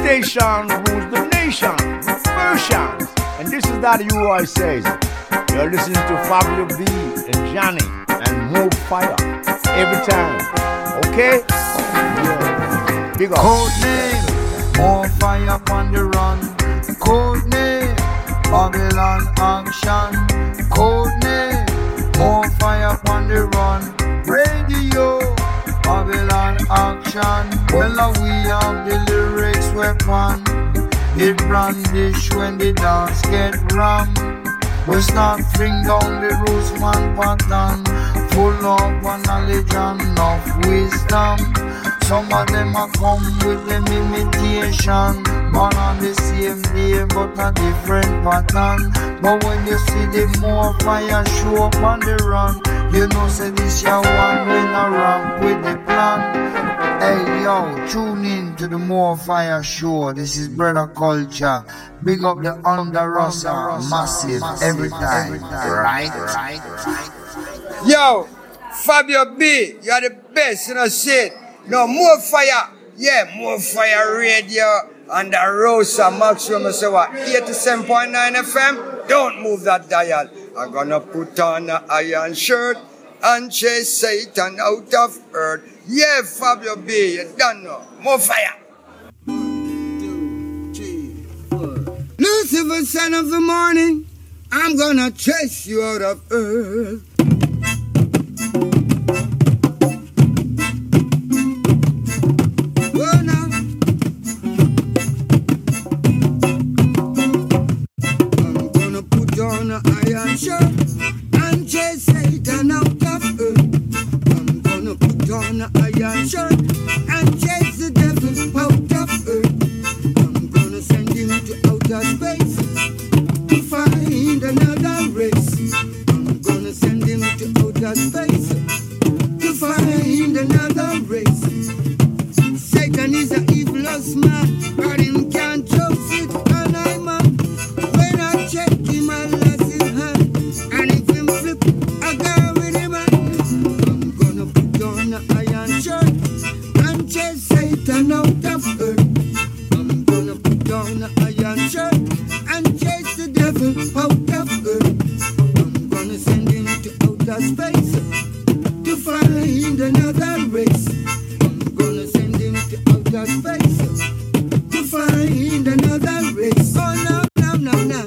station rules the nation with versions. And this is that UI says. You're listening to Fabio B and Johnny and More Fire every time. Okay? Yeah. Big up. Code name, More Fire on the run. Code name, Babylon action. Code name, More Fire on the run. Radio, Babylon action. Well, we have the lyrics weapon. It brandish when the dance get rammed. We start bring down the roots man pattern. Full of knowledge and enough wisdom. Some of them are come with them imitation. Born on the same day but a different pattern. But when you see the More Fire show up on the run, you know say this your one when I ramp with the plan. Hey yo, tune in to the More Fire show. This is Brother Culture. Big up the Under Rossa, massive every time. Right? Yo, Fabio B, you are the best, you know shit. No, More Fire. Yeah, More Fire Radio and the Rosa Maximum, so what? 87.9 FM. Don't move that dial. I'm gonna put on an iron shirt and chase Satan out of earth. Yeah, Fabio B, you done know. More Fire. 1, 2, 3, 4. Lucifer, son of the morning, I'm gonna chase you out of earth. And chase Satan out of earth. I'm gonna put on an iron shirt and chase the devil out of earth. I'm gonna send him to outer space to find another race. I'm gonna send him to outer space to find another race. Satan is an evilest man, but him can't trust it, and I'm a when I check him, I lost his hand. And if him flip, I go with him. I'm gonna put on an iron shirt and chase Satan out of earth. I'm gonna put on an iron shirt and chase the devil out of earth. I'm gonna send him to outer space to find another race. I'm gonna send him to outer space to find another race. Oh no, no, no, no.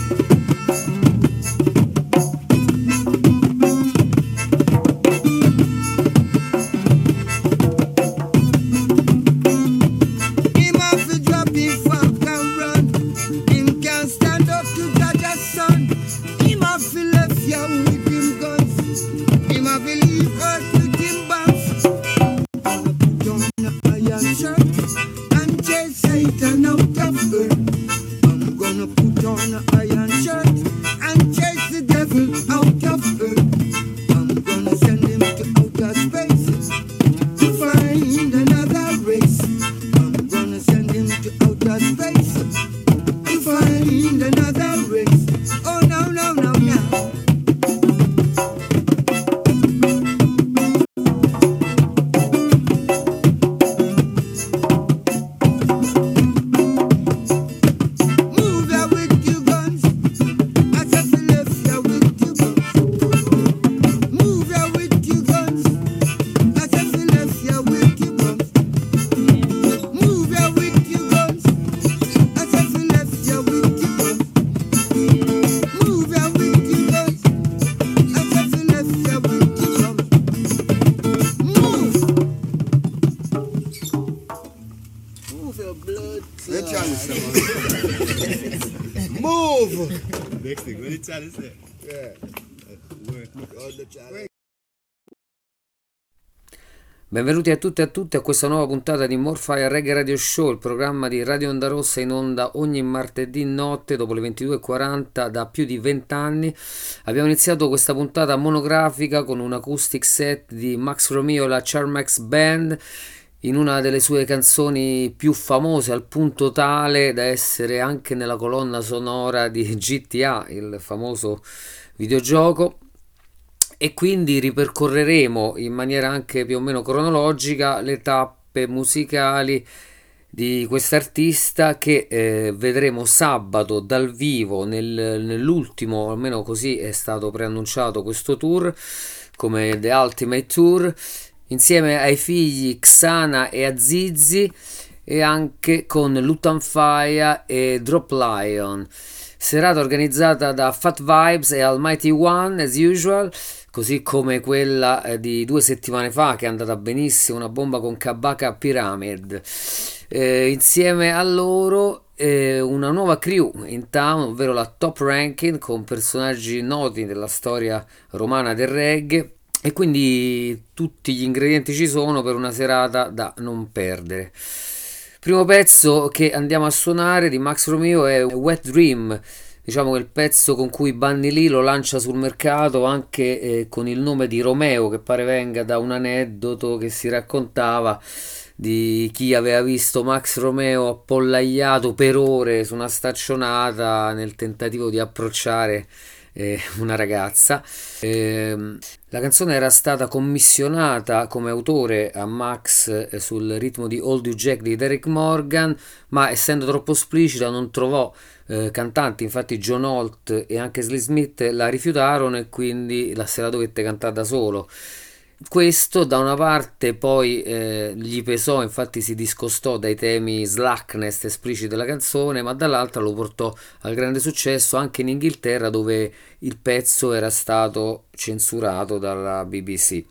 Benvenuti a tutti e a tutte a questa nuova puntata di More Fire Reggae Radio Show, il programma di Radio Onda Rossa in onda ogni martedì notte dopo le 22:40 da più di 20 anni. Abbiamo iniziato questa puntata monografica con un acoustic set di Max Romeo, la Charmax Band, in una delle sue canzoni più famose, al punto tale da essere anche nella colonna sonora di GTA, il famoso videogioco. E quindi ripercorreremo in maniera anche più o meno cronologica le tappe musicali di quest'artista che vedremo sabato dal vivo nell'ultimo, almeno così è stato preannunciato, questo tour come The Ultimate Tour, insieme ai figli Xana e Azizi, e anche con Lutan Fyah e Drop Lion. Serata organizzata da Fat Vibes e Almighty One as usual, così come quella di 2 settimane fa che è andata benissimo, una bomba con Kabaka Pyramid. Insieme a loro una nuova crew in town, ovvero la Top Ranking, con personaggi noti della storia romana del reggae, e quindi tutti gli ingredienti ci sono per una serata da non perdere. Primo pezzo che andiamo a suonare di Max Romeo è Wet Dream, diciamo che il pezzo con cui Bunny Lee lo lancia sul mercato, anche con il nome di Romeo, che pare venga da un aneddoto che si raccontava di chi aveva visto Max Romeo appollaiato per ore su una staccionata nel tentativo di approcciare una ragazza. La canzone era stata commissionata come autore a Max sul ritmo di Hold You Jack di Derek Morgan, ma essendo troppo esplicita non trovò cantanti, infatti John Holt e anche Slee Smith la rifiutarono e quindi se la dovette cantare da solo. Questo da una parte poi gli pesò, infatti si discostò dai temi slackness espliciti della canzone, ma dall'altra lo portò al grande successo anche in Inghilterra, dove il pezzo era stato censurato dalla BBC.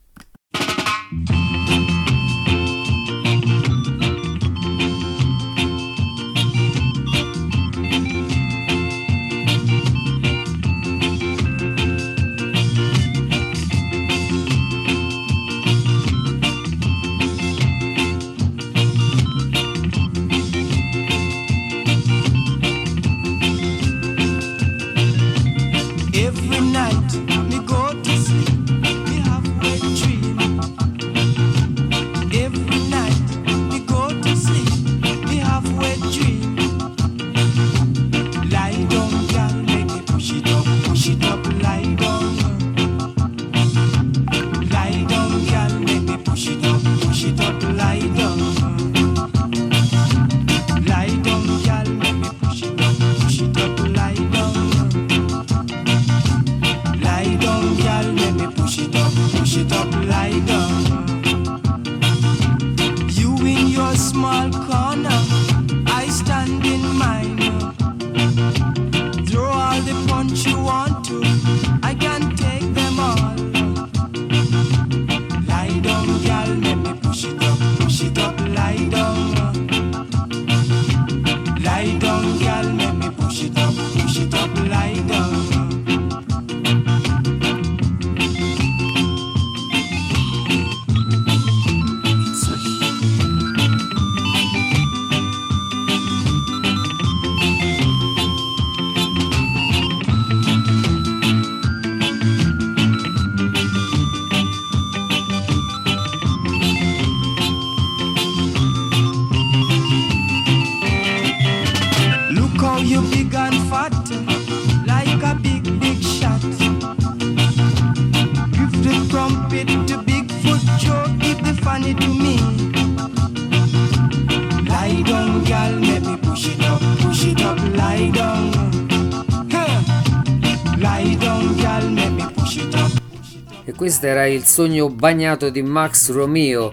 E questo era il sogno bagnato di Max Romeo.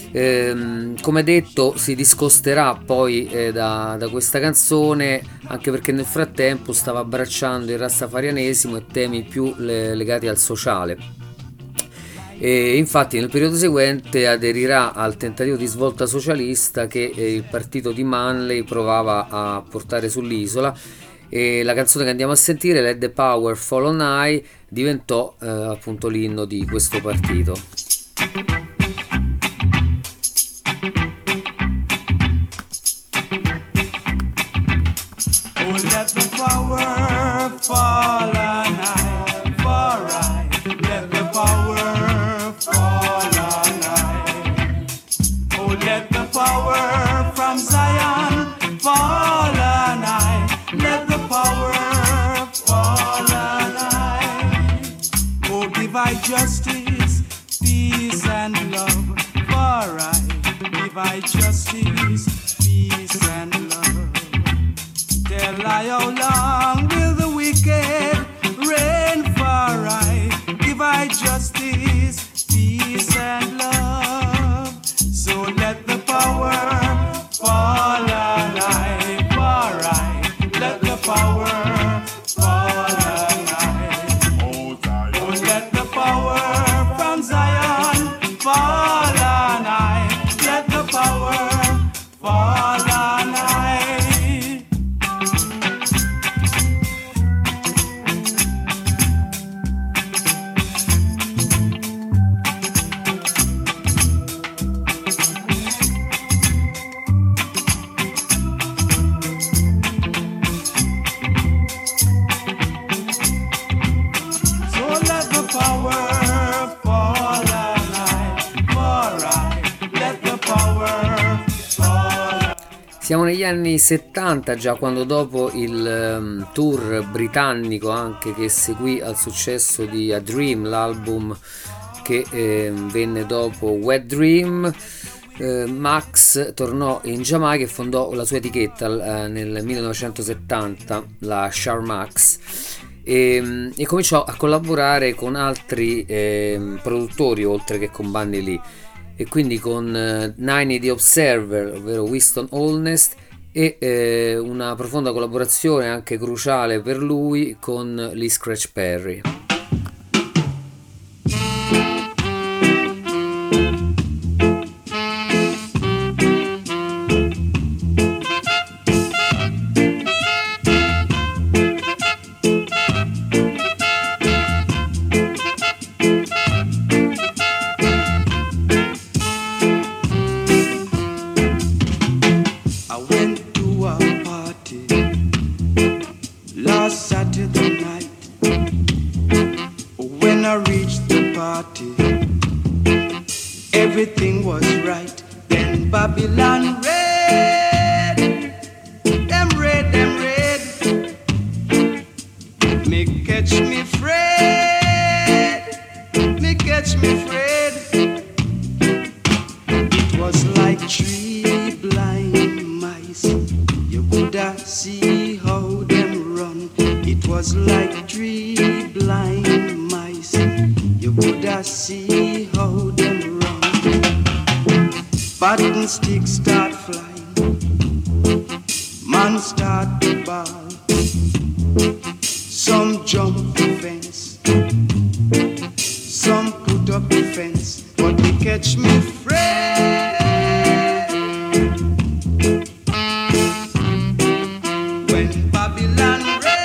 Come detto, si discosterà poi da questa canzone, anche perché nel frattempo stava abbracciando il rastafarianesimo e temi più legati al sociale. E infatti nel periodo seguente aderirà al tentativo di svolta socialista che il partito di Manley provava a portare sull'isola, e la canzone che andiamo a sentire, Let the Power Fall on High, diventò appunto l'inno di questo partito. Oh, let the power fall on high, for I. Let the power fall on high. Oh, let the power from Zion fall on high. Let the power fall on high. Oh, divide justice, peace and justice, peace and love. Tell I how long will the wicked reign for I? Give I justice, peace and love. So let the power fall on I, for I. Let the power fall on I. Oh, let the power from Zion fall on I. Let the power fall on I. Siamo negli anni 70 già, quando dopo il tour britannico anche che seguì al successo di A Dream, l'album che venne dopo Wet Dream, Max tornò in Giamaica e fondò la sua etichetta nel 1970, la Char Max, e cominciò a collaborare con altri produttori oltre che con Bunny Lee, e quindi con Nine The Observer, ovvero Winston Holness, e una profonda collaborazione anche cruciale per lui con Lee Scratch Perry. Everything was right, then Babylon raid. Them raid, them raid. Me catch me afraid. Me catch me afraid. It was like 3 blind mice. You coulda see how them run. It was like 3 blind mice. You coulda see how them run. Button sticks start flying, man start to ball. Some jump the fence, some put up the fence, but they catch me afraid. When Babylon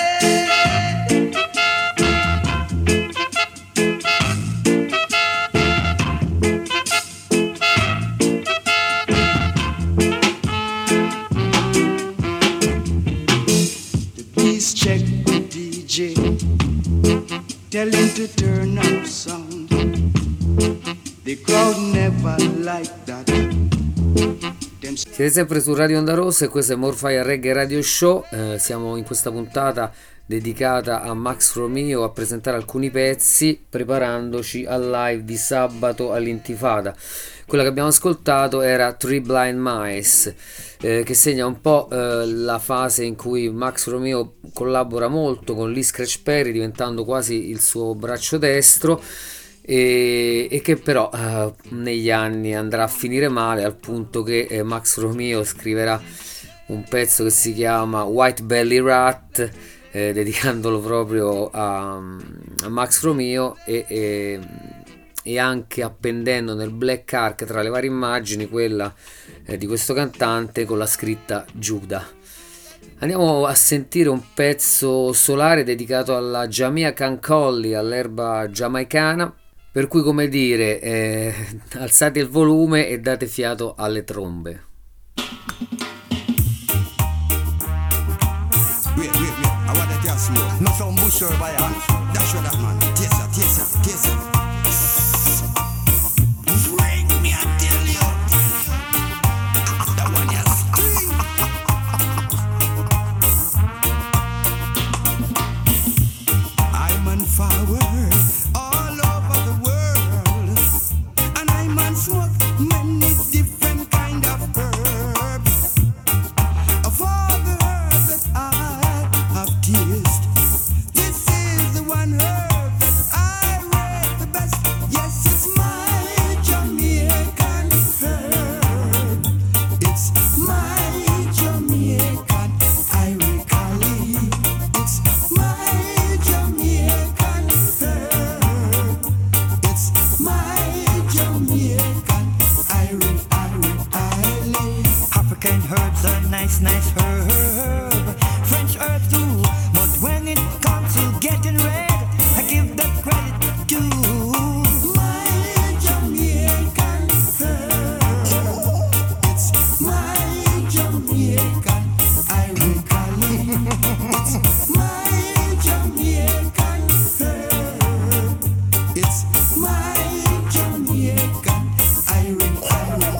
check with DJ, tell him to turn up sound. The crowd never liked that. Siete sempre su Radio Onda Rossa e questo è Morfire Reggae Radio Show. Siamo in questa puntata dedicata a Max Romeo, a presentare alcuni pezzi preparandoci al live di sabato all'Intifada. Quella che abbiamo ascoltato era 3 Blind Mice, che segna un po' la fase in cui Max Romeo collabora molto con Lee Scratch Perry, diventando quasi il suo braccio destro, e che però negli anni andrà a finire male, al punto che Max Romeo scriverà un pezzo che si chiama White Belly Rat, dedicandolo proprio a Max Romeo, e anche appendendo nel Black Ark tra le varie immagini quella di questo cantante con la scritta Giuda. Andiamo a sentire un pezzo solare dedicato alla Jamaican Collie, all'erba giamaicana, per cui, come dire, alzate il volume e date fiato alle trombe. Wait, I want to tell you, no some bush or by hand. That's what that man. Taste it. Bring me, I tell you. That one, yes. I'm on forward all over the world, and I'm on smoke many different kind of Foreign herbs are nice, nice herb. French herb too, but when it comes to getting red, I give that credit to my Jamaican herb. It's my Jamaican ironically. It's my Jamaican herb. It's my Jamaican ironically.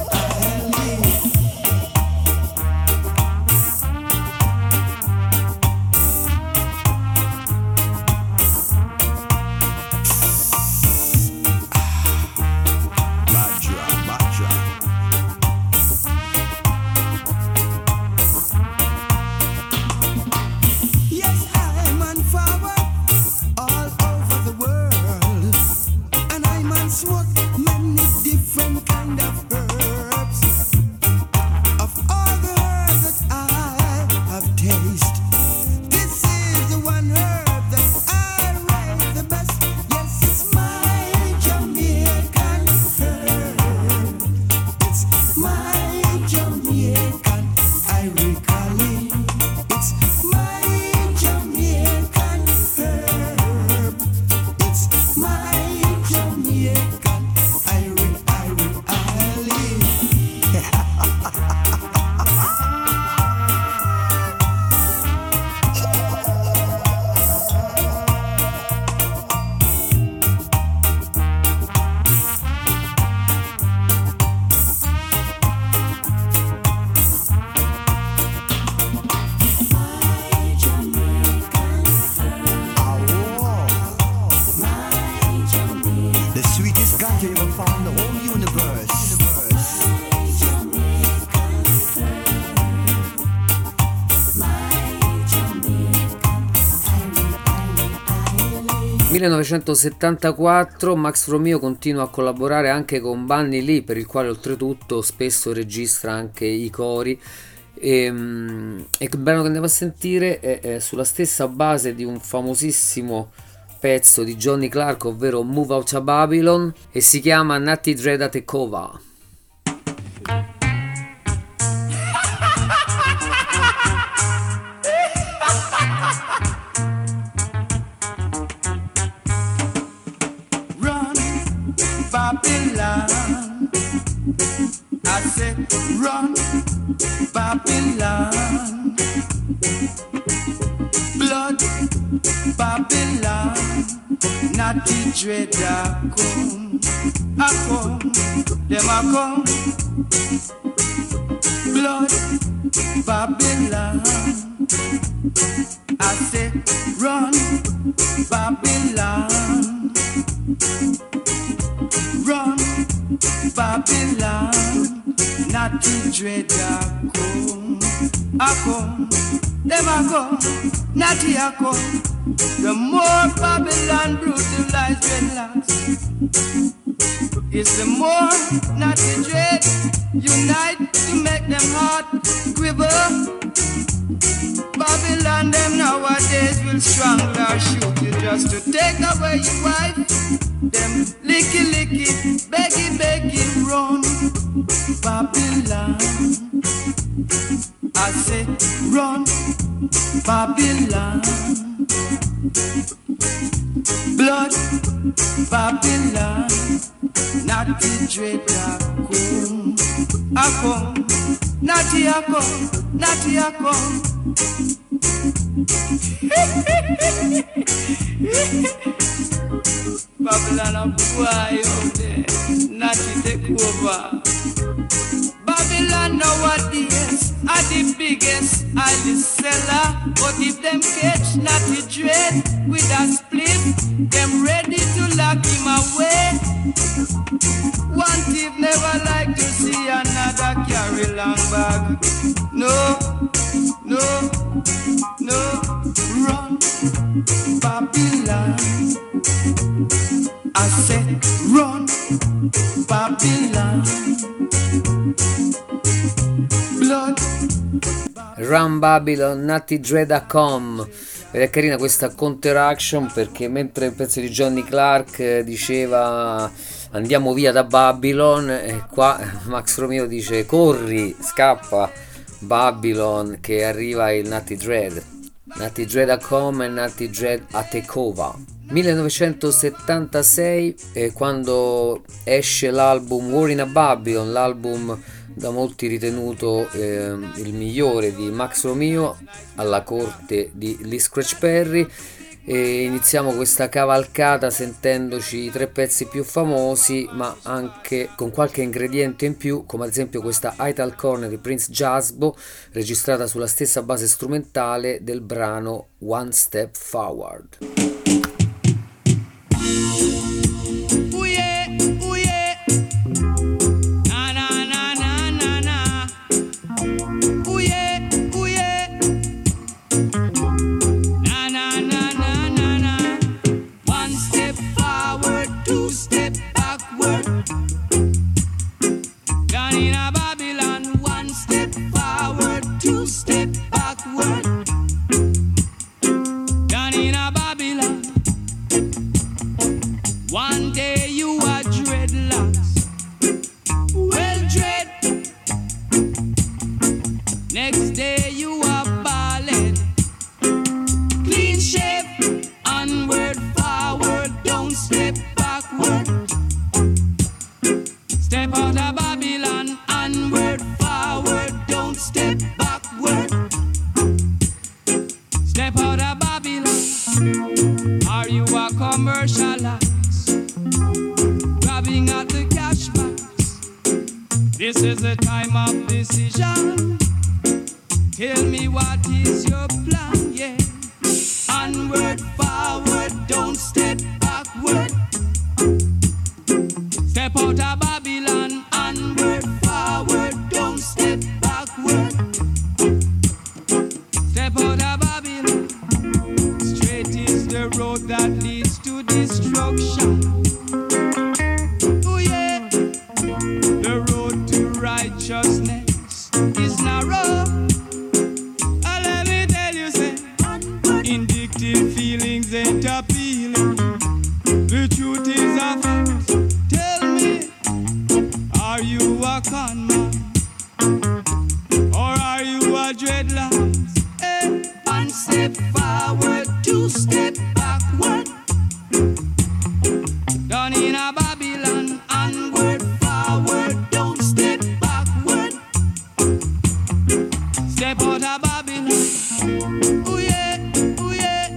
Yes, I'm on forward all over the world, and I'm on smoke many different kind of herbs. Of all the herbs that I have tasted, this is the one herb that I rate the best. Yes, it's my Jamaican herb. It's my Jamaican ironically. It's my Jamaican herb. It's my Jamaican ironically. The sweetest ganja you ever found in the whole universe. 1974 Max Romeo continua a collaborare anche con Bunny Lee, per il quale oltretutto spesso registra anche i cori, e il brano che andiamo a sentire è sulla stessa base di un famosissimo pezzo di Johnny Clark, ovvero Move Out of Babylon, e si chiama Natty Dread Tekova. Run, Babylon. I said, run, Babylon. Blood, Babylon. Natty dread a come, them a come. Blood, Babylon. I say, run, Babylon. Run, Babylon. Natty dread a come, them a come. Natty a come. The more Babylon brutalize dreadlocks, it's the more Natty dread unite to make them heart quiver. Babylon them nowadays will strangle or shoot you just to take away your wife. Them licky, beggy, run. Babylon, I say run, Babylon. Blood, Babylon. Natty dread a come, Natty a come. Babylon a boy out there, Natty take over. Babylon nowadays are the biggest island seller, but if them catch Natty dread with a split, them ready to lock him away. One thief never like to see another carry long bag. No, run, Babylon. I said, run, Babylon. Blood. Run Babylon, Natty Dread.com. Ed è carina questa counteraction, perché mentre il pezzo di Johnny Clark diceva andiamo via da Babylon, e qua Max Romeo dice corri, scappa, Babylon che arriva il Natty Dread a Come e Natty Dread a Takeover. 1976 quando esce l'album War in a Babylon, l'album da molti ritenuto il migliore di Max Romeo alla corte di Lee Scratch Perry, e iniziamo questa cavalcata sentendoci i 3 pezzi più famosi, ma anche con qualche ingrediente in più, come ad esempio questa Ital Corner di Prince Jasbo, registrata sulla stessa base strumentale del brano One Step Forward. This is a time of decision. Tell me what is your plan, yeah. Onward, forward, don't step backward. Step out of Babylon. Onward, forward, don't step backward. Step out of Babylon. Straight is the road that leads to destruction. Righteousness is narrow. Let me tell you, say, indictive feelings ain't appealing. The truth is a fact. Tell me, are you a con man? Or are you a dreadlocks? Hey, 1 step forward, 2 step backward. Down in a Babylon, onward, forward, don't step backward. Step out of Babylon. Ooh yeah, ooh yeah.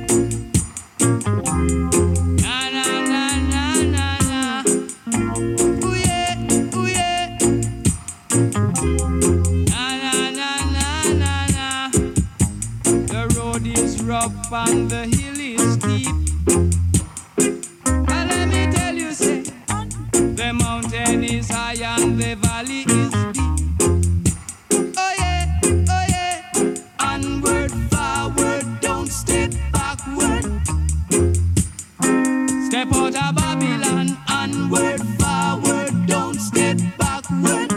Na na na na na na. Ooh yeah, ooh yeah. Na na na na na na. The road is rough and the hill is steep. And let me tell you, say, the mountain is high and the valley is deep. Oh yeah, oh yeah. Onward, forward, don't step backward. Step out of Babylon. Onward, forward, don't step backward.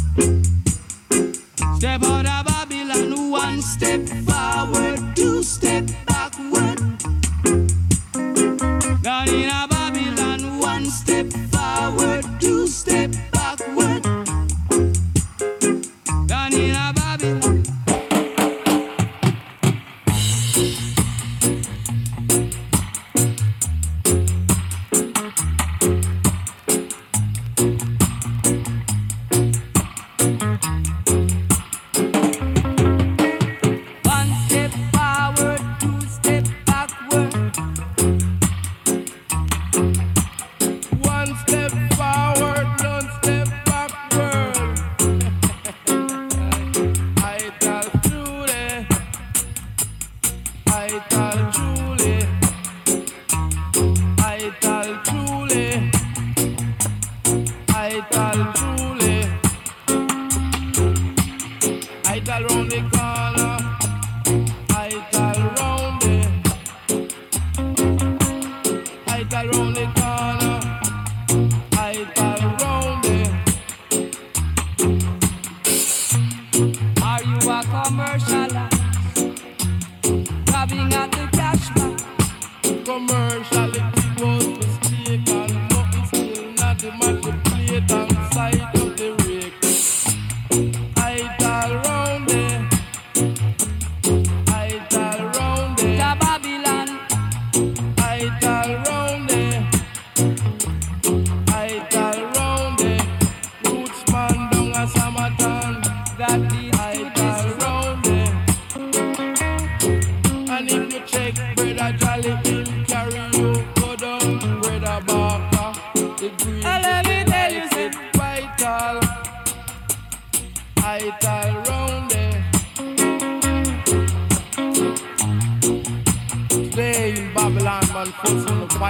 Step out of Babylon. 1 step forward, 2 step backward. Down in a Babylon. 1 step forward, 2 step backward. Down in a Babylon. Idle round there.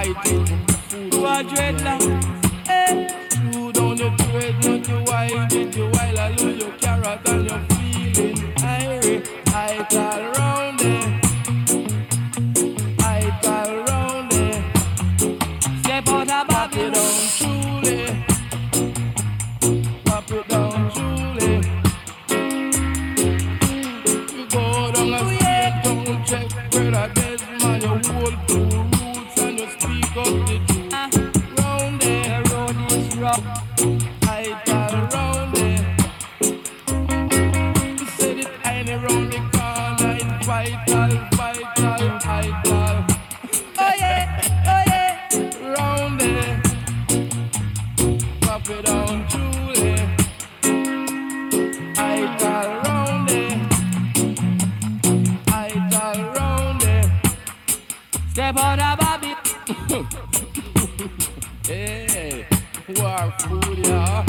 fighting who are dreadlock. Hey, true down your dreadlock, you wild it, you wild I lose your carrot and you're feeling irate. I call round there, I call round there. Step out of Babylon, truly. Pop it down, truly. You go down a street, don't check brother Desmond. You hold to roots and you speak up the truth. Round there, road is rough. I call round there. You said it ain't around the corner. It's vital, vital, vital. Oh yeah, round there. Pop it down, truly. I call round there. I call round there. Step out of Bobby. Hey, war food, yeah.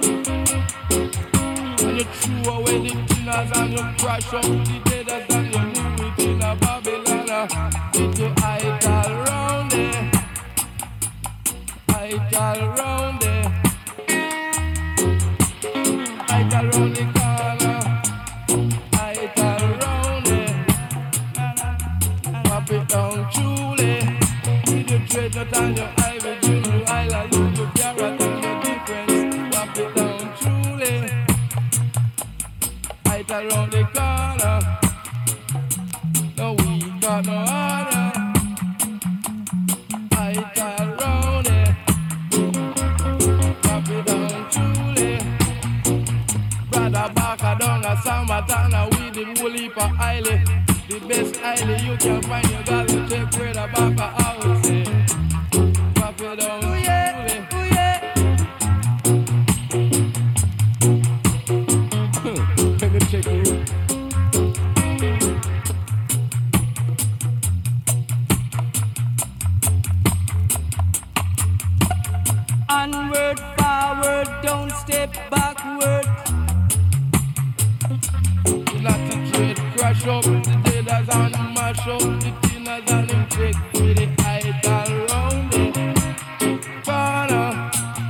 And you threw away the killers and you crash up the deaders and you knew it in a Babylon. It you I call round there. I call round there. I call round the corner. I call round there. Pop it down truly. With your treasure and your ivy, you island, you carrot and your difference. Pop it down truly. I call round the corner. No we got no order. I call round there. Pop it down truly. Brother Baka down a Samatana with the whole heap of island. The best island you can find, you got to take Brother Baka out. Say, pop it down truly. Let me check the room. Onward, forward, don't step backward. Not to trade, crash up the deaders and mash up the thinners and them check with the idol round the corner.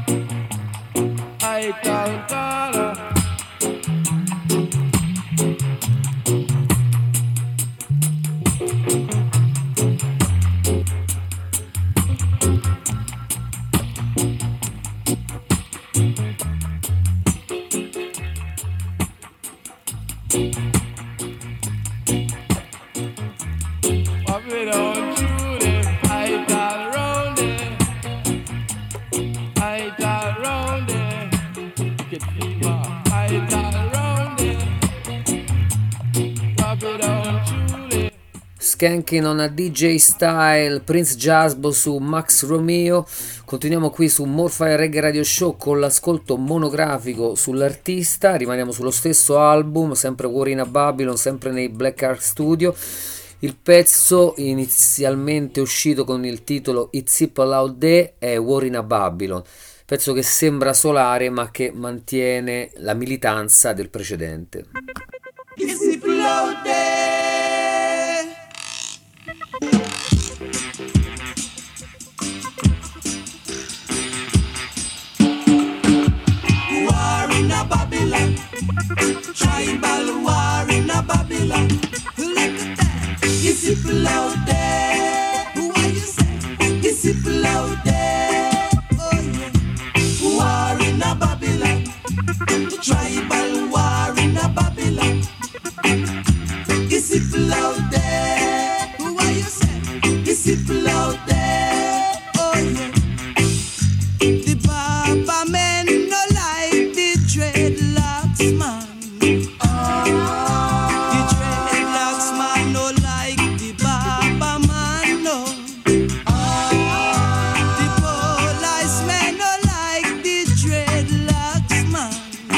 Idol corner. Pop it on truly. I call round there. I call round there. Get fever. I call round there. Pop it on truly. Skanking on a DJ Style, Prince Jasbo su Max Romeo. Continuiamo qui su Morfire Reggae Radio Show con l'ascolto monografico sull'artista. Rimaniamo sullo stesso album, sempre War in a Babylon, sempre nei Black Ark Studio. Il pezzo inizialmente uscito con il titolo It's Simple Out There è War in a Babylon, pezzo che sembra solare ma che mantiene la militanza del precedente. It's simple out there. War in a Babylon. Tribal war in a Babylon. Look at that. It's simple out there. What you say? It's simple out there. Oh yeah. War in a Babylon. Tribal war in a Babylon. It's simple out there. What you say? It's simple out there. Oh yeah. The Baba men no like the dreadlocks man. The dreadlocks man no like the Baba man no. The police men no like the dreadlocks man.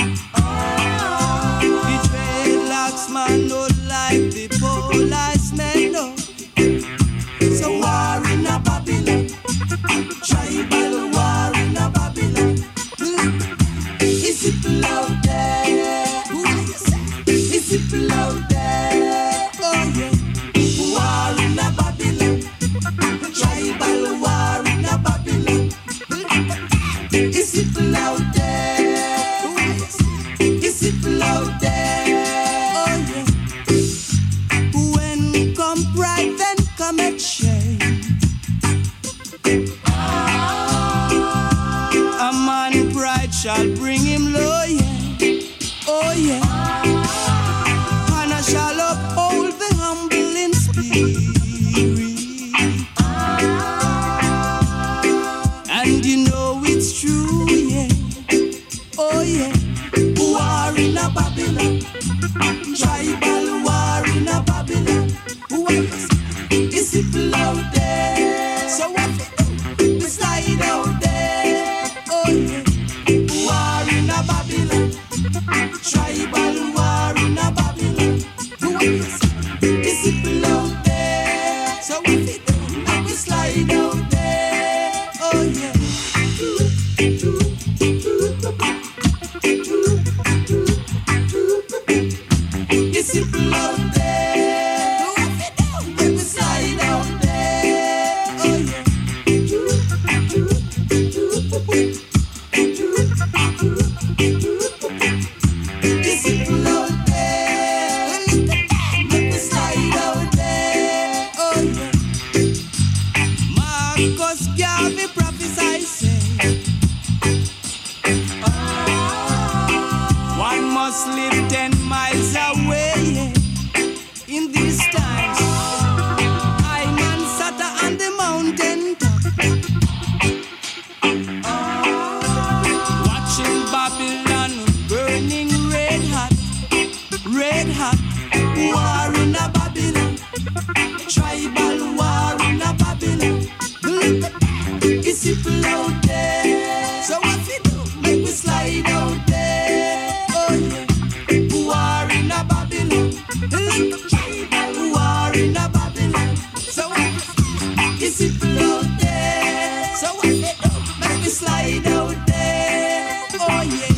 The dreadlocks man no like the police men no. So war in a Babylon, tribal war in a Babylon. It's simple out there. It's simple out there. Oh yeah. War in a Babylon, tribal war shall uphold the humble in spirit. And you know it's true, yeah. Oh yeah. War in a Babylon, tribal war in a Babylon. Who is people out there? So what we slide out there? Oh yeah. War in a Babylon, tribal war in a Babylon. Who is people out there? So what we do? We slide out there. Oh yeah. It's people out there. Let me slide out there. Oh yeah. It's people out there. Let me slide out there. Oh yeah. Marcus Garvey prophesy say, one must live 10 miles away in these times. I man sat on the mountain top, watching Babylon burning red hot, red hot. War in a Babylon, tribal war in a Babylon. Look at that, it's people out there. So what we do? Make we slide out there. Oh yeah. War in a Babylon. Look, tribal war in a Babylon. So it's people out there. So what we do? Make we slide out there. Oh yeah.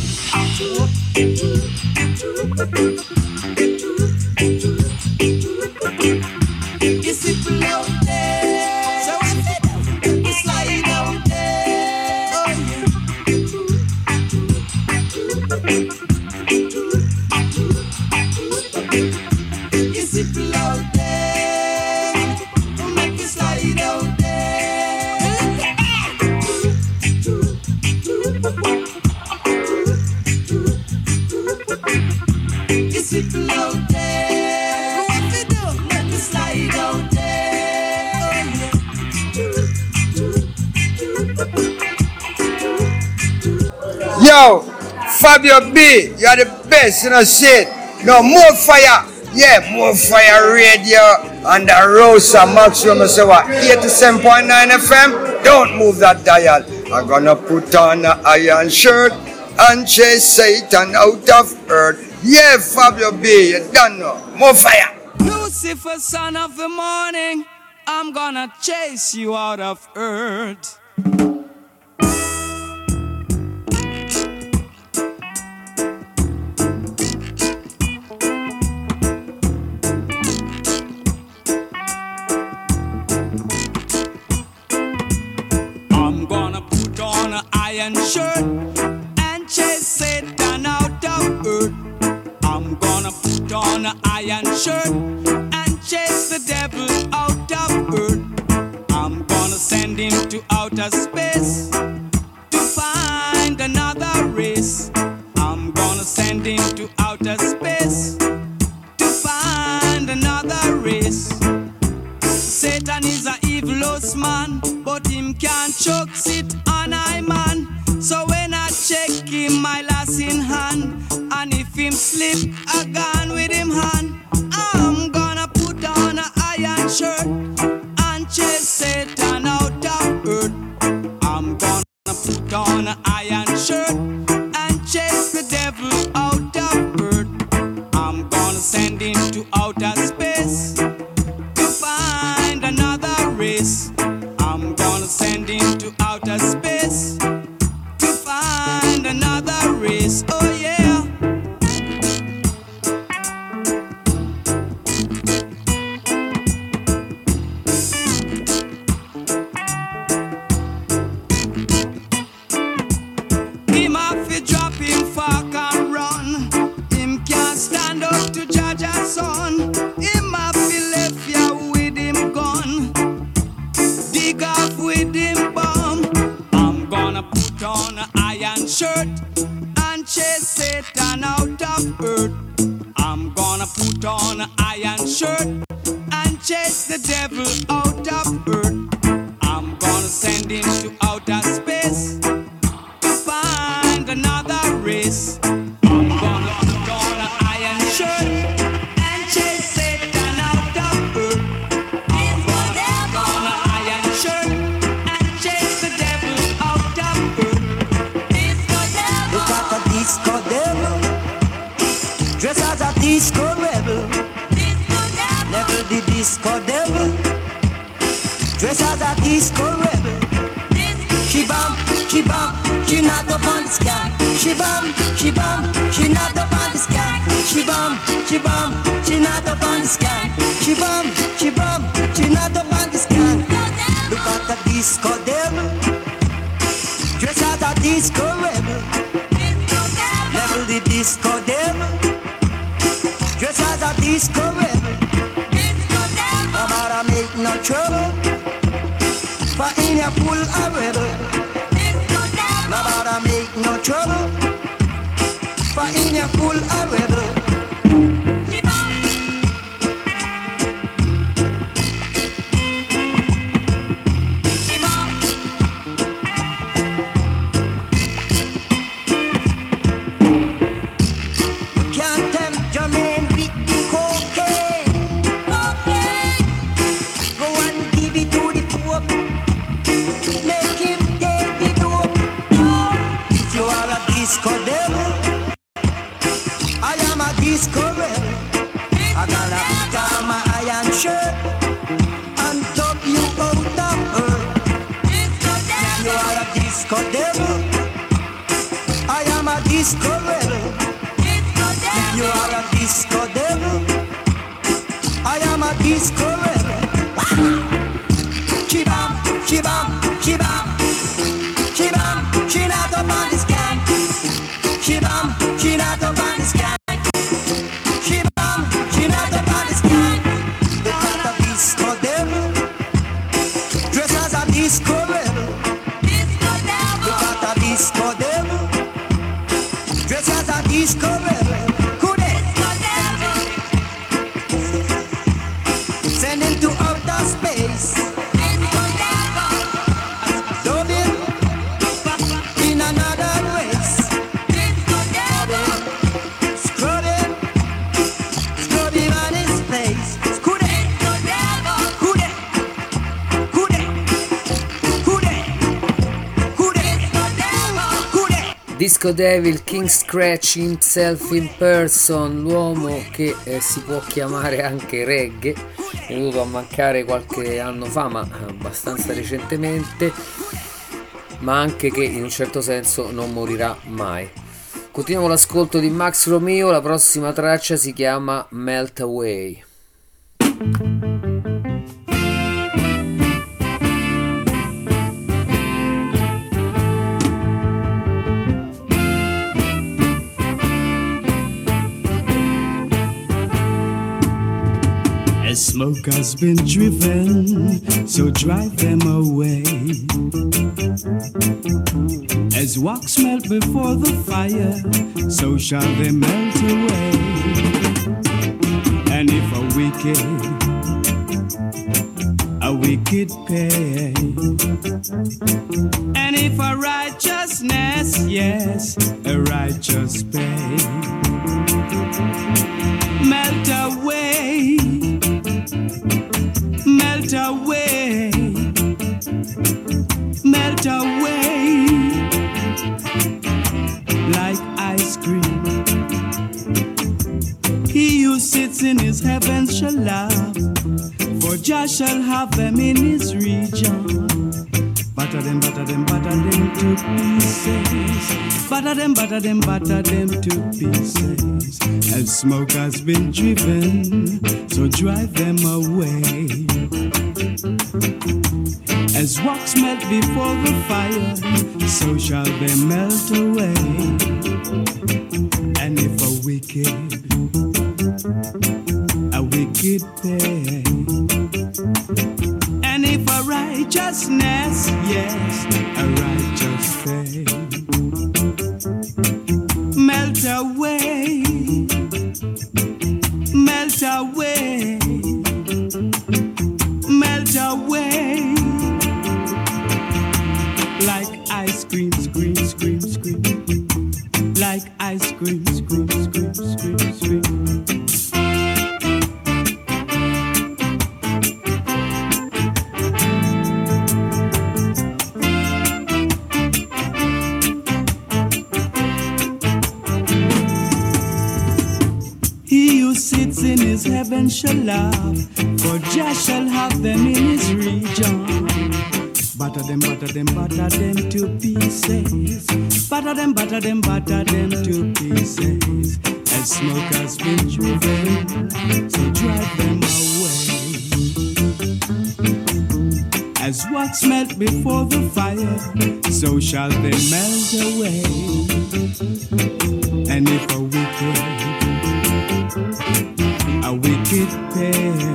It's people out there. So what we do? Make we slide out there. Oh yeah. It's people out there. Make we slide out there. It's people out there. What we do? Make we slide out there. Oh yeah. Yo, Fabio B, you're the best, you know, shit. No, more fire. Yeah, more fire radio on the Rosa Maximum, so what, 87.9 FM. Don't move that dial. I'm gonna put on an iron shirt and chase Satan out of earth. Yeah, Fabio B, you done know. More fire. Lucifer, son of the morning, I'm gonna chase you out of earth. I'm gonna put on an iron shirt and chase Satan out of earth. I'm gonna put on an iron shirt and chase the devil out of earth. I'm gonna send him to outer space to find another race. I'm gonna send him to outer space to find another race. Satan is a evilous man, but him can't choke sit on I man. So when I check him, my lass in hand, and if him slip, I gone with him hand. I'm gonna put on an iron shirt and chase Satan out of earth. I'm gonna put on an iron shirt and chase the devil out of earth. I'm gonna send him to outer space to find another race. I'm gonna send him to outer space to find another race. Oh yeah. Him have to drop him fork and run. Him can't stand up to judge a son. Him have on an iron shirt and chase the devil out of earth. I'm gonna send him to outer space to find another race. I'm gonna put on an iron shirt and chase Satan out of earth. I'm gonna put on an iron shirt and chase the devil out of earth. Look at the disco devil, dressed as a disco rebel. Level the disco devil, dressed as a disco rebel. She bump, she not up on the sky. She bump, she not up on the sky. She bump, she not up on the sky. She bump, she not up on the sky. Look at the disco devil, dressed as a disco rebel. Level the disco devil, dressed as a disco rebel. No matter make no trouble, for in your pool a rebel. No matter make no trouble, for in your pool a rebel. Can't tempt your man with the cocaine. Go and give it to the Pope. Make him take the dope. If you are a disco devil, I am a disco rebel. I gotta put on my iron shirt and dump you out of earth. If you are a disco devil, I am a disco rebel. If you are a disco devil, I am a disco rebel. Chibam, chibam, chibam, chibam, she not up on the sky. Chibam, she not up on the sky. Chibam, she not up on the sky. Look at the disco devil, dressed as a disco rebel. Look at the disco devil, dressed as a disco rebel. Could it? Send him to outer space. Dub him in another race. Scrub him on his face. Could it? Could it? Could it? Could it? Could it? Could it? Disco Devil, King Scratch himself in person, l'uomo che si può chiamare anche reggae, è venuto a mancare qualche anno fa, ma abbastanza recentemente, ma anche che in un certo senso non morirà mai. Continuiamo l'ascolto di Max Romeo, la prossima traccia si chiama Melt Away. As smoke has been driven, so drive them away. As wax melt before the fire, so shall they melt away. And if a wicked pay, and if a righteousness, yes, a righteous pay, melt away. Melt away, melt away, like ice cream. He who sits in his heaven shall laugh, for Jah shall have them in his region. Batter them to pieces. Batter them to pieces. As smoke has been driven, so drive them away. As wax melt before the fire, so shall they melt away. And if a wicked pay, and if a righteousness, yes, a righteous pay, melt away, melt away. away, melt away, like ice cream, scream, scream, scream, like ice cream, scream, scream, scream, scream. Sits in his heaven shall laugh, for Jah shall have them in his region. Butter them to pieces. Butter them to pieces. As smoke has been driven, so drive them away. As wax melt before the fire, so shall they melt away. And if a wicked pair,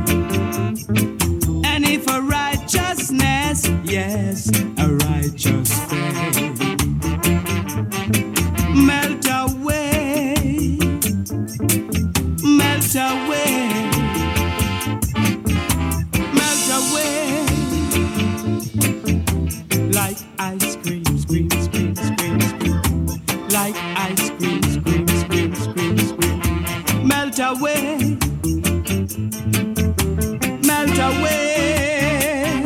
and if a righteousness, yes, a righteous pair, melt away, melt away, melt away, like ice cream, scream, scream, scream, scream, like ice cream, scream, scream, scream, scream, melt away, melt away,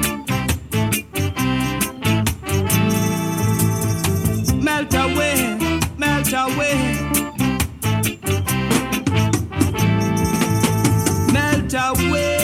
melt away, melt away, melt away.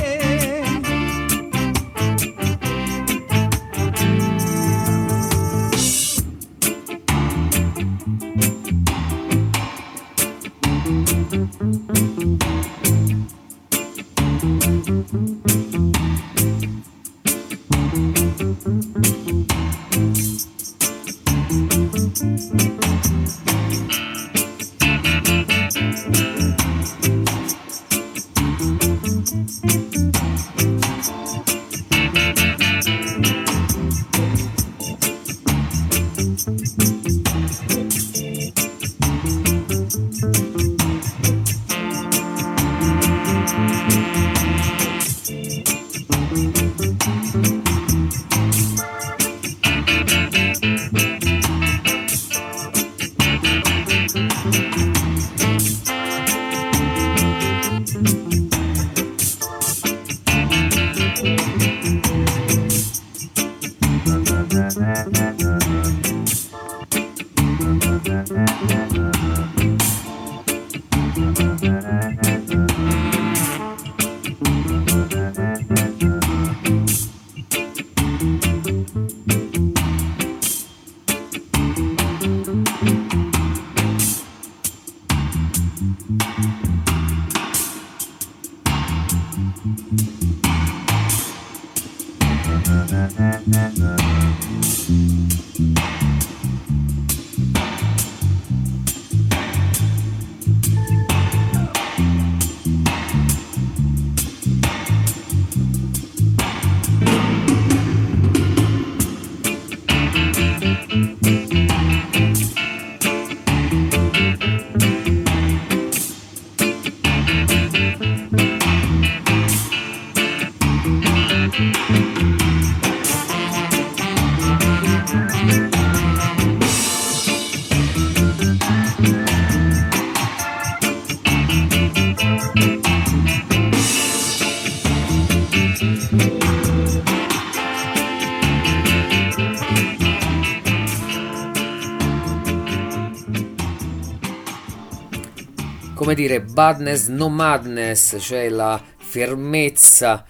Come dire, badness no madness, cioè la fermezza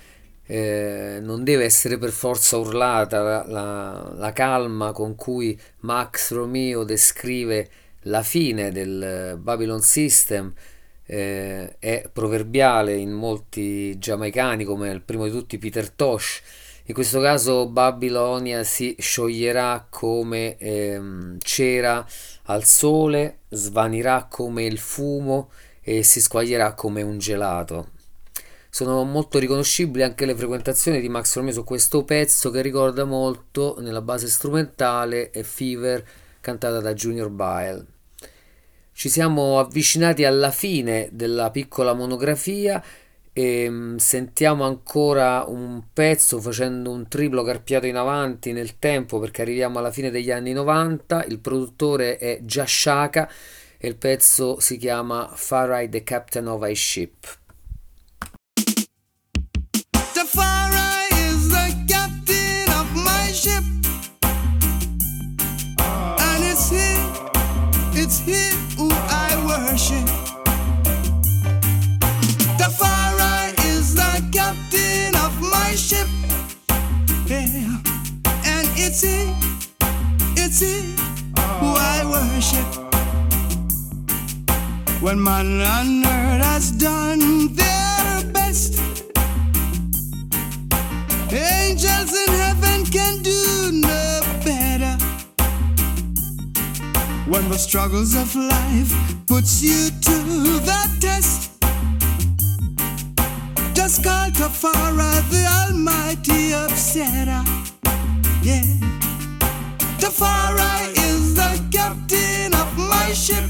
non deve essere per forza urlata, la calma con cui Max Romeo descrive la fine del Babylon System è proverbiale in molti giamaicani, come il primo di tutti Peter Tosh. In questo caso Babilonia si scioglierà come cera al sole, svanirà come il fumo e si squaglierà come un gelato. Sono molto riconoscibili anche le frequentazioni di Max Romeo su questo pezzo, che ricorda molto nella base strumentale Fever cantata da Junior Bile. Ci siamo avvicinati alla fine della piccola monografia e sentiamo ancora un pezzo facendo un triplo carpiato in avanti nel tempo perché arriviamo alla fine degli anni 90. Il produttore è Jashaka e il pezzo si chiama Farai the Captain of a Ship. Tafari is the captain of my ship, and it's he who I worship. Tafari is the captain of my ship, yeah, and it's he who I worship. When man on earth has done their best, angels in heaven can do no better. When the struggles of life puts you to the test, just call Tafari, the almighty upsetter. Yeah, Tafari is the captain of my ship,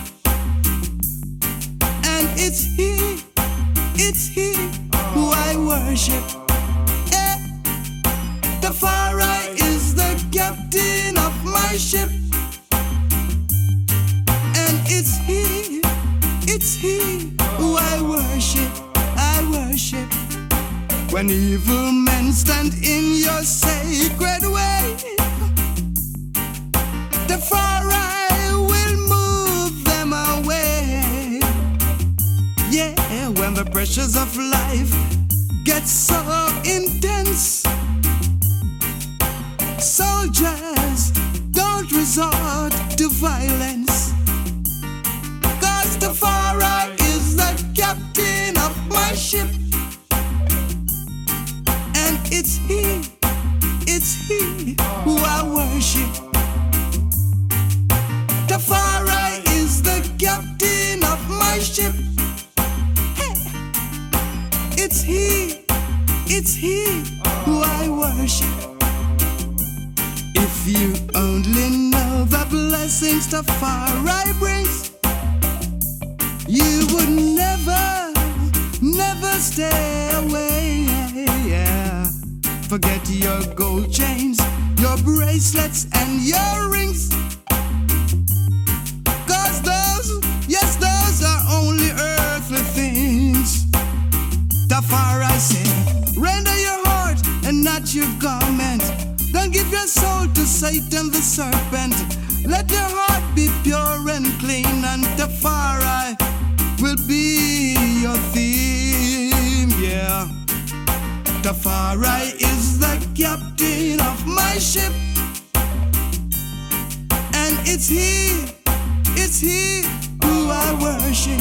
and it's he who I worship. Tafari is the captain of my ship, and it's he who I worship. When evil men stand in your sacred way, Tafari will move them away. Yeah, when the pressures of life get so intense, soldiers don't resort to violence, 'cause Tafari is the captain of my ship, and it's he who I worship. Tafari is the captain of my ship. Hey, it's he who I worship. If you only know the blessings Tafari brings, you would never stay away. Yeah. Forget your gold chains, your bracelets, and your rings, 'cause those are only earthly things. Tafari say, render your heart and not your garment. Don't give your soul to Satan the serpent. Let your heart be pure and clean, and Tafari will be your theme. Yeah, Tafari is the captain of my ship, and it's he who I worship.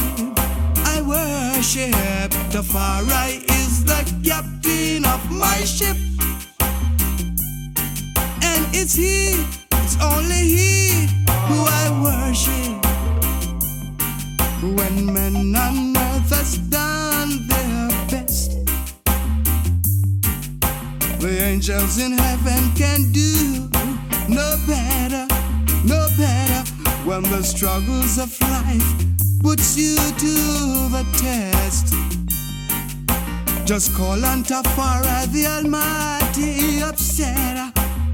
Tafari is the captain of my ship, and it's only he who I worship. When men on earth has done their best, the angels in heaven can do no better. When the struggles of life puts you to the test, just call on Tafari, the almighty upsetter.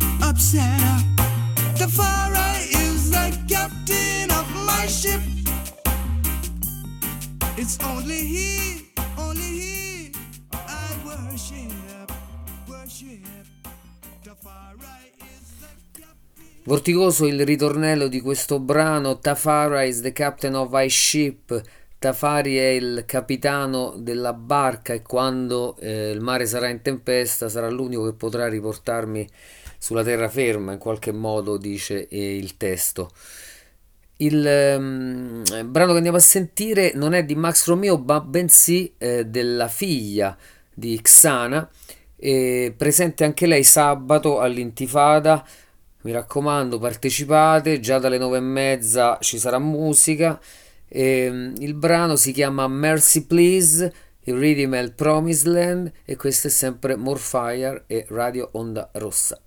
Tafari is the captain of my ship. It's only he I worship. Tafari is the captain. Vorticoso il ritornello di questo brano. Tafari is the captain of my ship. Tafari è il capitano della barca e quando il mare sarà in tempesta sarà l'unico che potrà riportarmi sulla terraferma, in qualche modo, dice il testo. Il brano che andiamo a sentire non è di Max Romeo, ma bensì della figlia di Xana, presente anche lei sabato all'Intifada. Mi raccomando, partecipate, già dalle 9:30 ci sarà musica. Il brano si chiama Mercy Please, il rhythm è il Promised Land e questo è sempre More Fire e Radio Onda Rossa.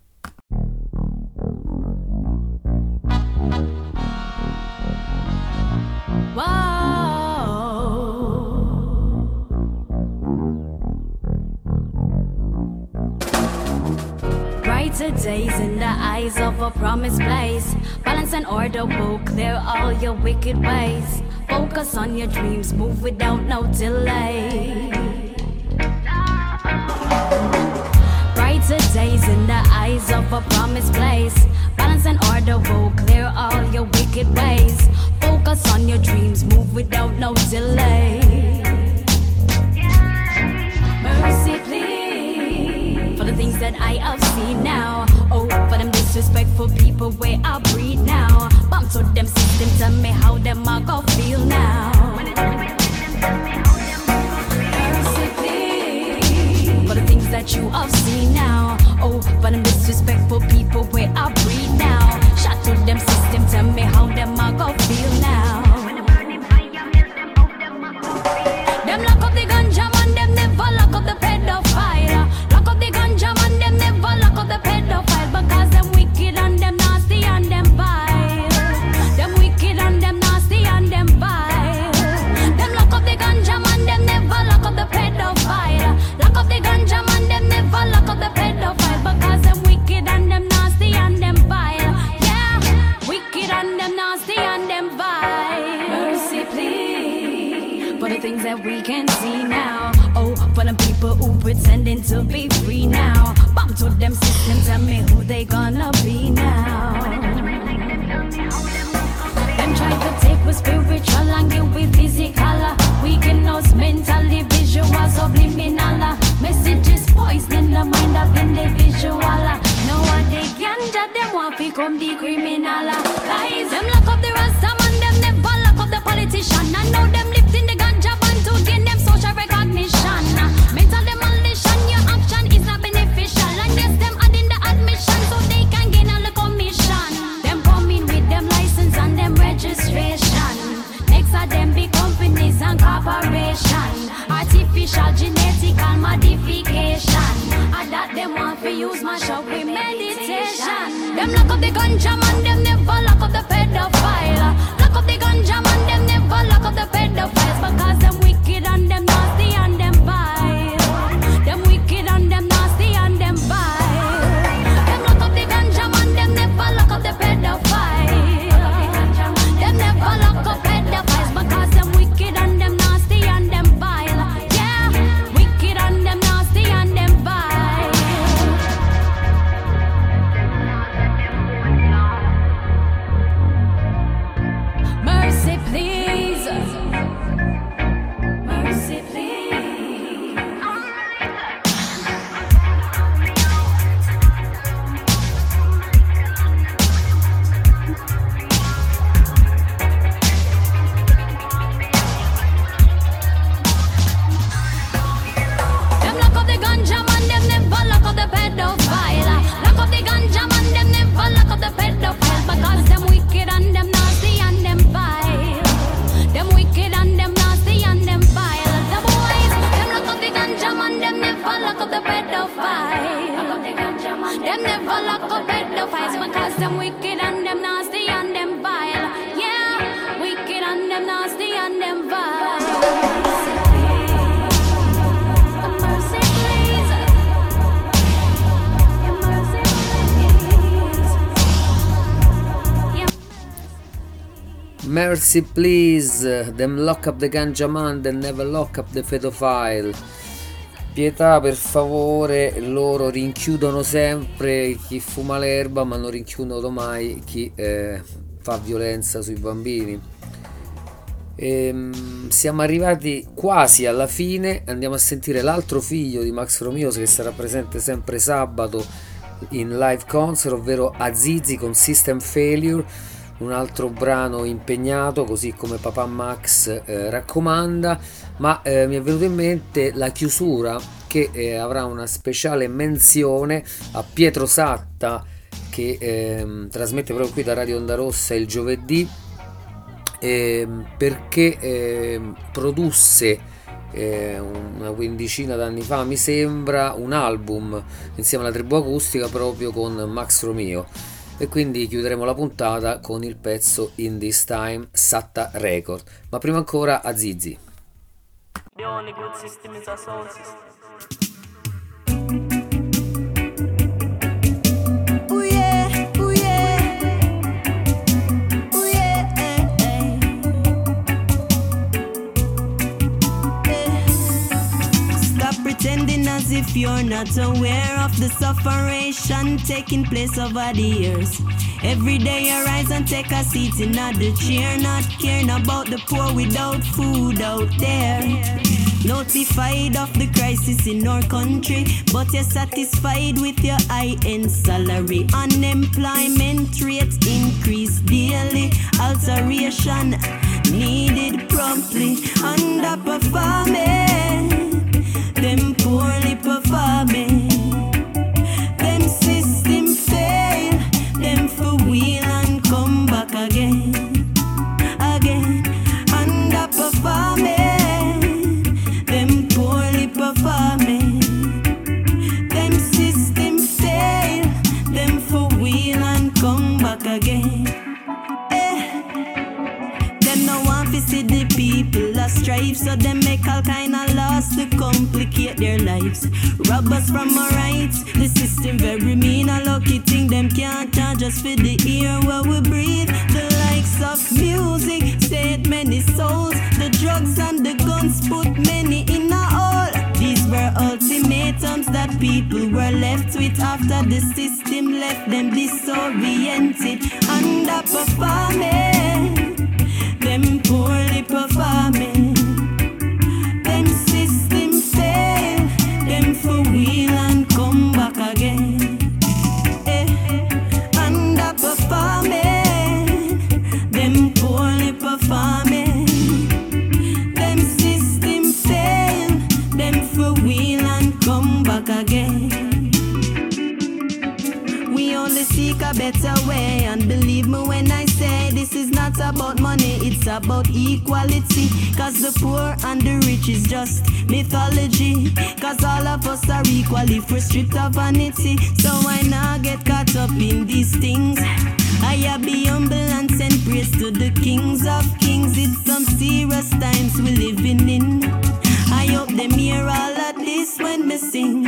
Brighter days in the eyes of a promised place. Balance and order will clear all your wicked ways. Focus on your dreams, move without no delay. Brighter days in the eyes of a promised place. Balance and order will clear all your wicked ways. Focus on your dreams, move without no delay. Mercy, please, for the things that I have seen now. Oh, for them disrespectful people where I breathe now. Bump to them system, tell me how them I go feel now. Mercy, please, for the things that you have seen now. Oh, for them disrespectful people where I breathe now. Shot to them system, tell me how them I go feel now. Them lock up the ganja man, them never lock up the pedophile. Lock up the ganja man, them never lock up the pedophile. Because them wicked and them nasty and them vile. Them wicked and them nasty and them vile. Them lock up the ganja man, them never lock up the pedophile. Lock up the ganja man, them never lock up the pedophile. Because them wicked and them nasty and them vile. Yeah, wicked and them nasty and them vile. Mercy, please, for the things that we can see now. Oh, for the people who pretending to be free now. Bump to them systems, tell me who they gonna be now. Them try to take with spiritual and give with physical. Weaken us mentally, visual, subliminal. Messages poisoning the mind of individual. Now what they ganja, them want to become the criminal. Guys, them lock up the rasta man, them never lock up the politician. I know them lifting the ganja ban to gain them social recognition. Mental demolition, your action is not beneficial. And yes, them adding the admission so they can gain all the commission. Them coming with them license and them registration. Next are them big companies and corporation. Artificial genetical modification. And that them want to use my show with meditation. Them lock up the ganja man, them never lock up the pedophile. Lock up the ganja man, them never lock up the pedophiles. Because them wicked and them nasty and them vile. Them wicked and them nasty and them vile. Them lock up the ganja man, them never lock up the pedophile. Them never lock up pedophiles. Because them wicked and them nasty and them vile. Yeah, wicked and them nasty and them vile. Mercy, please. Mercy, please. Them lock up the ganja man, them never lock up the pedophile. Lock up the ganja man, them never lock up the pedophile. Because them wicked and them nasty and them vile. Them wicked and them nasty and them vile. The boys, them lock up the ganja man, them never lock up the pedophile. Lock up the ganja man, them never lock up pedophiles. Because them wicked and them nasty and them vile. Yeah, wicked and them nasty and them vile. Mercy, please. Mercy, please. Mercy please, them lock up the ganja man, them never lock up the pedophile. Pietà per favore, loro rinchiudono sempre chi fuma l'erba ma non rinchiudono mai chi fa violenza sui bambini. Siamo arrivati quasi alla fine, andiamo a sentire l'altro figlio di Max Romeos che sarà presente sempre sabato in live concert, ovvero Azizi con System Failure, un altro brano impegnato così come Papà Max raccomanda, ma mi è venuto in mente la chiusura che avrà una speciale menzione a Pietro Satta che trasmette proprio qui da Radio Onda Rossa il giovedì, perché produsse una quindicina d'anni fa mi sembra un album insieme alla tribù acustica proprio con Max Romeo, e quindi chiuderemo la puntata con il pezzo In This Time Satta Record, ma prima ancora Azizi. The only good system is a sound system. pretending as if you're not aware of the suffering taking place over the years. Every day you rise and take a seat in the chair, not caring about the poor without food out there. Notified of the crisis in our country, but you're satisfied with your high-end salary. Unemployment rates increase daily. Alteration needed promptly. Underperforming, them poorly performing. Them system fail, them for wheel and come back again. Underperforming, them poorly performing. Them system fail, them for wheel and come back again. Them no want to see the people a strive, so them make all kind of laws to complicate their lives. Rob us from our rights, the system very mean. A lucky thing them can't charge us for the air where we breathe. The likes of music saved many souls. The drugs and the guns put many in a hole. These were ultimatums that people were left with after the system left them disoriented. Underperforming, them poorly performing. Them system fail, them for wheel and come back again. Underperforming, them poorly performing. Them system fail, them for wheel and come back again. We only seek a better way, and believe me when I say this is not about money, it's about equality. Cause the poor and the rich is just mythology. Cause all of us are equally for stripped of vanity. So why not get caught up in these things? I be humble and send praise to the kings of kings. It's some serious times we living in. I hope them hear all of this when me sing.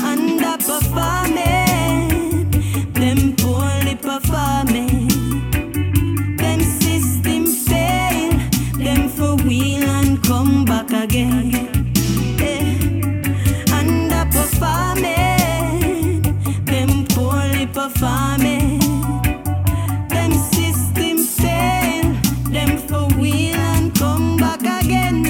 Underperforming, them poorly performing. Them system fail, them for wheel and come back again. Underperforming, them poorly performing. Them system fail, them for wheel and come back again.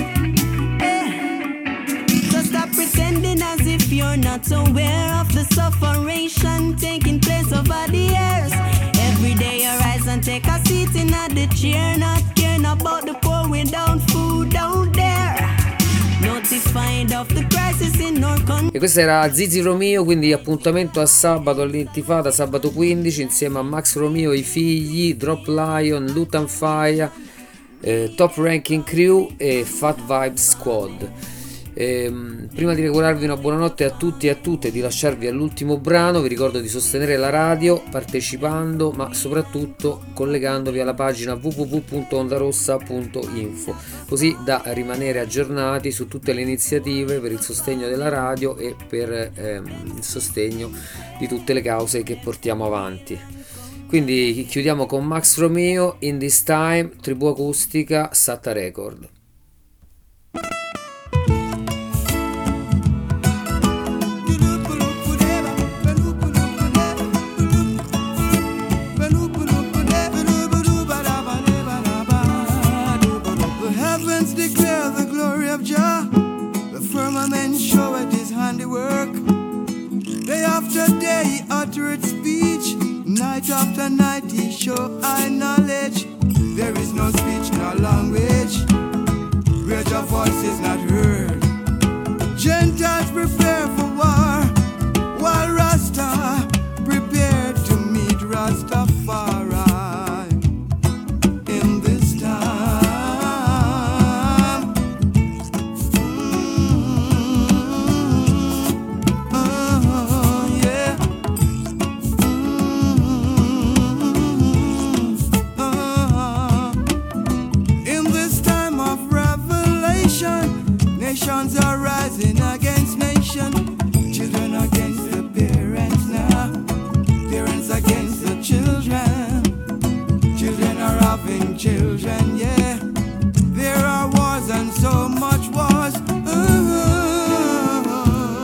So stop pretending as if you're not aware of the suffering taking place over the years. Every day you rise and take a seat in the chair, not caring about the poor without food out there. Notified of the crisis in our country. E questo era Zizi Romeo, quindi appuntamento a sabato all'Intifada, sabato 15, insieme a Max Romeo, i figli, Drop Lion, Lutan Fire, Top Ranking Crew e Fat Vibes Squad. Prima di augurarvi una buonanotte a tutti e a tutte e di lasciarvi all'ultimo brano, vi ricordo di sostenere la radio partecipando, ma soprattutto collegandovi alla pagina www.ondarossa.info, così da rimanere aggiornati su tutte le iniziative per il sostegno della radio e per il sostegno di tutte le cause che portiamo avanti. Quindi chiudiamo con Max Romeo, In This Time, tribù acustica, Satta Record. Day after day he uttered speech, night after night he show high knowledge. There is no speech, no language, greater voice is not heard. Gentiles prepare for war, while Rasta prepared to meet Rastafari. In this time, yeah. In this time of revelation, nations are rising against nation, children against the parents now, parents against the children, children are having children, yeah. There are wars and so much wars.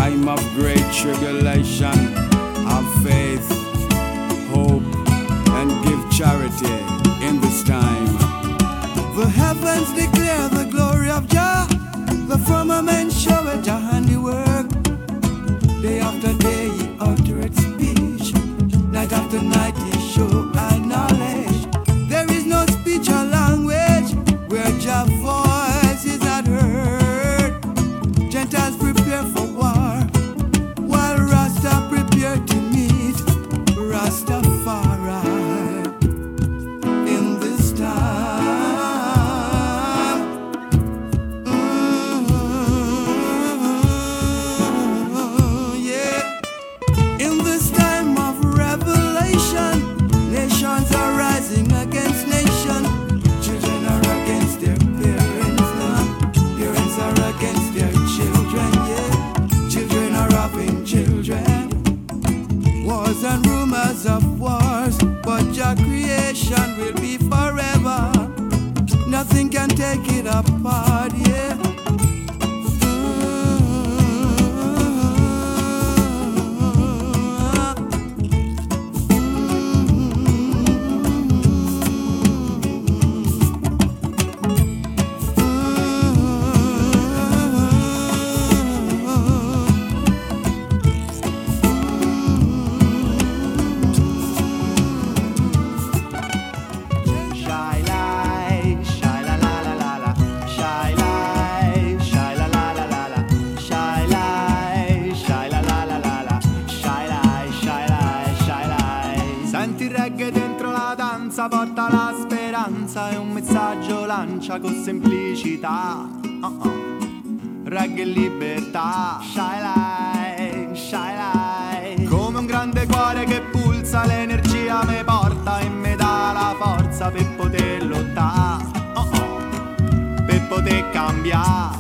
time of great tribulation, have faith, hope, and give charity in this time. The heavens declare the glory of Jah, the firmament showeth Jah handiwork. Day after day he uttereth speech, night after night he show our knowledge. There is no speech or language where Jah voice is not heard. Gentiles prepare for war, while Rasta prepare to meet Rastafari. In this time, yeah. In this time of revelation, nations are rising against nation. Children are against their parents now. Parents are against their children, yeah. Children are robbing children. Wars and rumors of wars, but your creation will be forever. Nothing can take it apart, yeah. Porta la speranza e un messaggio lancia con semplicità. Reggae e libertà. Shy come un grande cuore che pulsa, l'energia me porta e me dà la forza per poter lottare, per poter cambiare.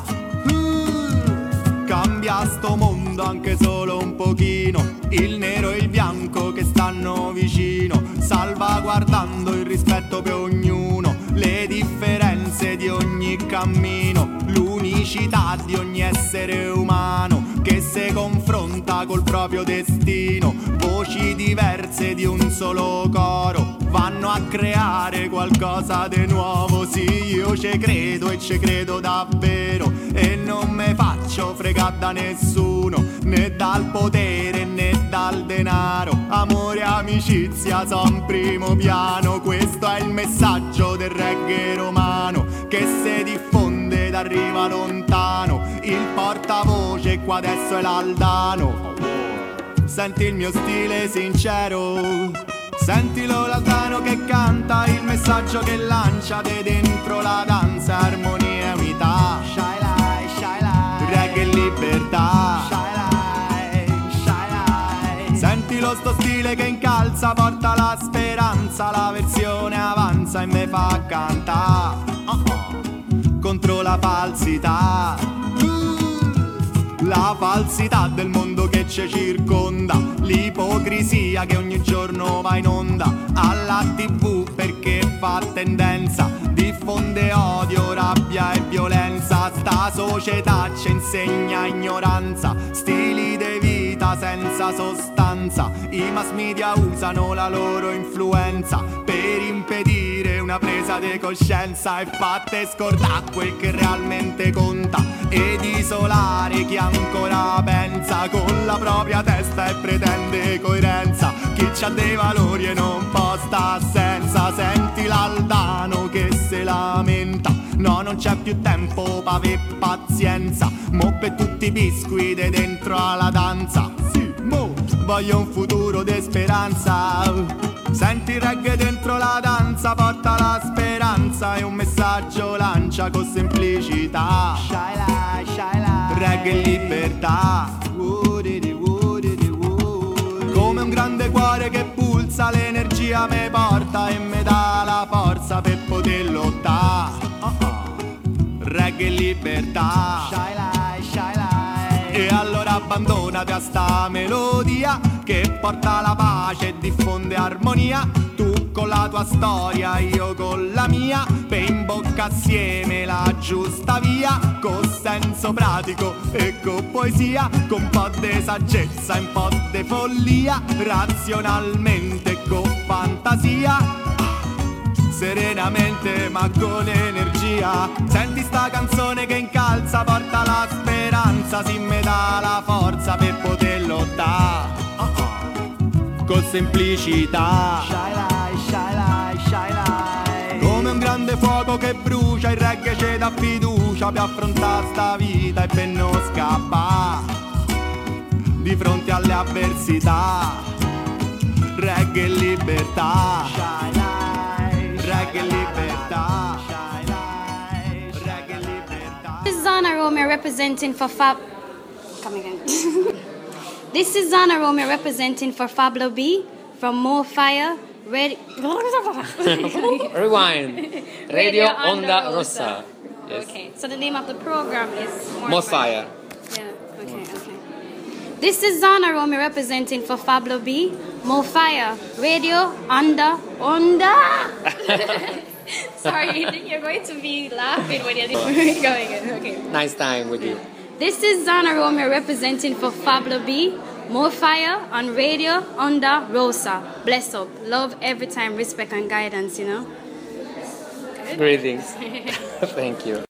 Cambia sto mondo anche solo un pochino, il nero e il bianco che stanno vicino, salvaguardando il rispetto per ognuno, le differenze di ogni cammino, l'unicità di ogni essere umano che si confronta col proprio destino. Voci diverse di un solo coro vanno a creare qualcosa di nuovo. Sì, io ci credo e ci credo davvero, e non me faccio fregare da nessuno, né dal potere né dal denaro. Amore e amicizia son primo piano, questo è il messaggio del reggae romano che si diffonde ed arriva lontano. Il portavoce qua adesso è l'Aldano. Senti il mio stile sincero, sentilo l'Aldano che canta, il messaggio che lancia de dentro la danza, armonia e unità. Reggae e libertà. Sentilo sto stile che incalza, porta la speranza, la versione avanza e me fa cantare contro la falsità. La falsità del mondo che ci circonda, l'ipocrisia che ogni giorno va in onda alla TV perché fa tendenza, diffonde odio, rabbia e violenza. Sta società ci insegna ignoranza, stili di vita senza sostanza. I mass media usano la loro influenza per impedire una presa di coscienza e fatte scordare quel che realmente conta ed isolare chi ancora pensa con la propria testa e pretende coerenza. Chi c'ha dei valori e non posta senza, senti l'Aldano che se lamenta. No, non c'è più tempo pa' aver pazienza, mo per tutti i biscuiti dentro alla danza. Sì, mo voglio un futuro di speranza. Senti il reggae dentro la danza, porta la speranza e un messaggio lancia con semplicità. Reggae e libertà. Come un grande cuore che pulsa, l'energia me porta e me dà la forza per poter lottare. Reggae e libertà. E allora abbandonati a sta melodia che porta la pace e diffonde armonia. Tu con la tua storia, io con la mia, per in bocca assieme la giusta via, con senso pratico e con poesia, con un po' di saggezza e un po' di follia, razionalmente e con fantasia, serenamente ma con energia. Senti sta canzone che incalza, porta la speranza, si me dà la forza per poter lottare con semplicità. Come un grande fuoco che brucia, il reggae ci dà fiducia per affrontare sta vita e per non scappare di fronte alle avversità. Reggae e libertà, reggae e libertà, reggae e libertà. This is Zana Romeo representing for Come again. This is Zana Romeo representing for Fablo B from More Fire. Rewind. Radio Onda Rossa. Yes. Okay, so the name of the program is More Fire. Yeah, okay. This is Zana Romeo representing for Fablo B, More Fire, Radio Onda. Sorry, you're going to be laughing when you're going. Okay. Nice time with you. This is Zana Romeo representing for Fablo B, More Fire on Radio Onda Rosa. Bless up. Love every time, respect and guidance, you know. Greetings. Thank you.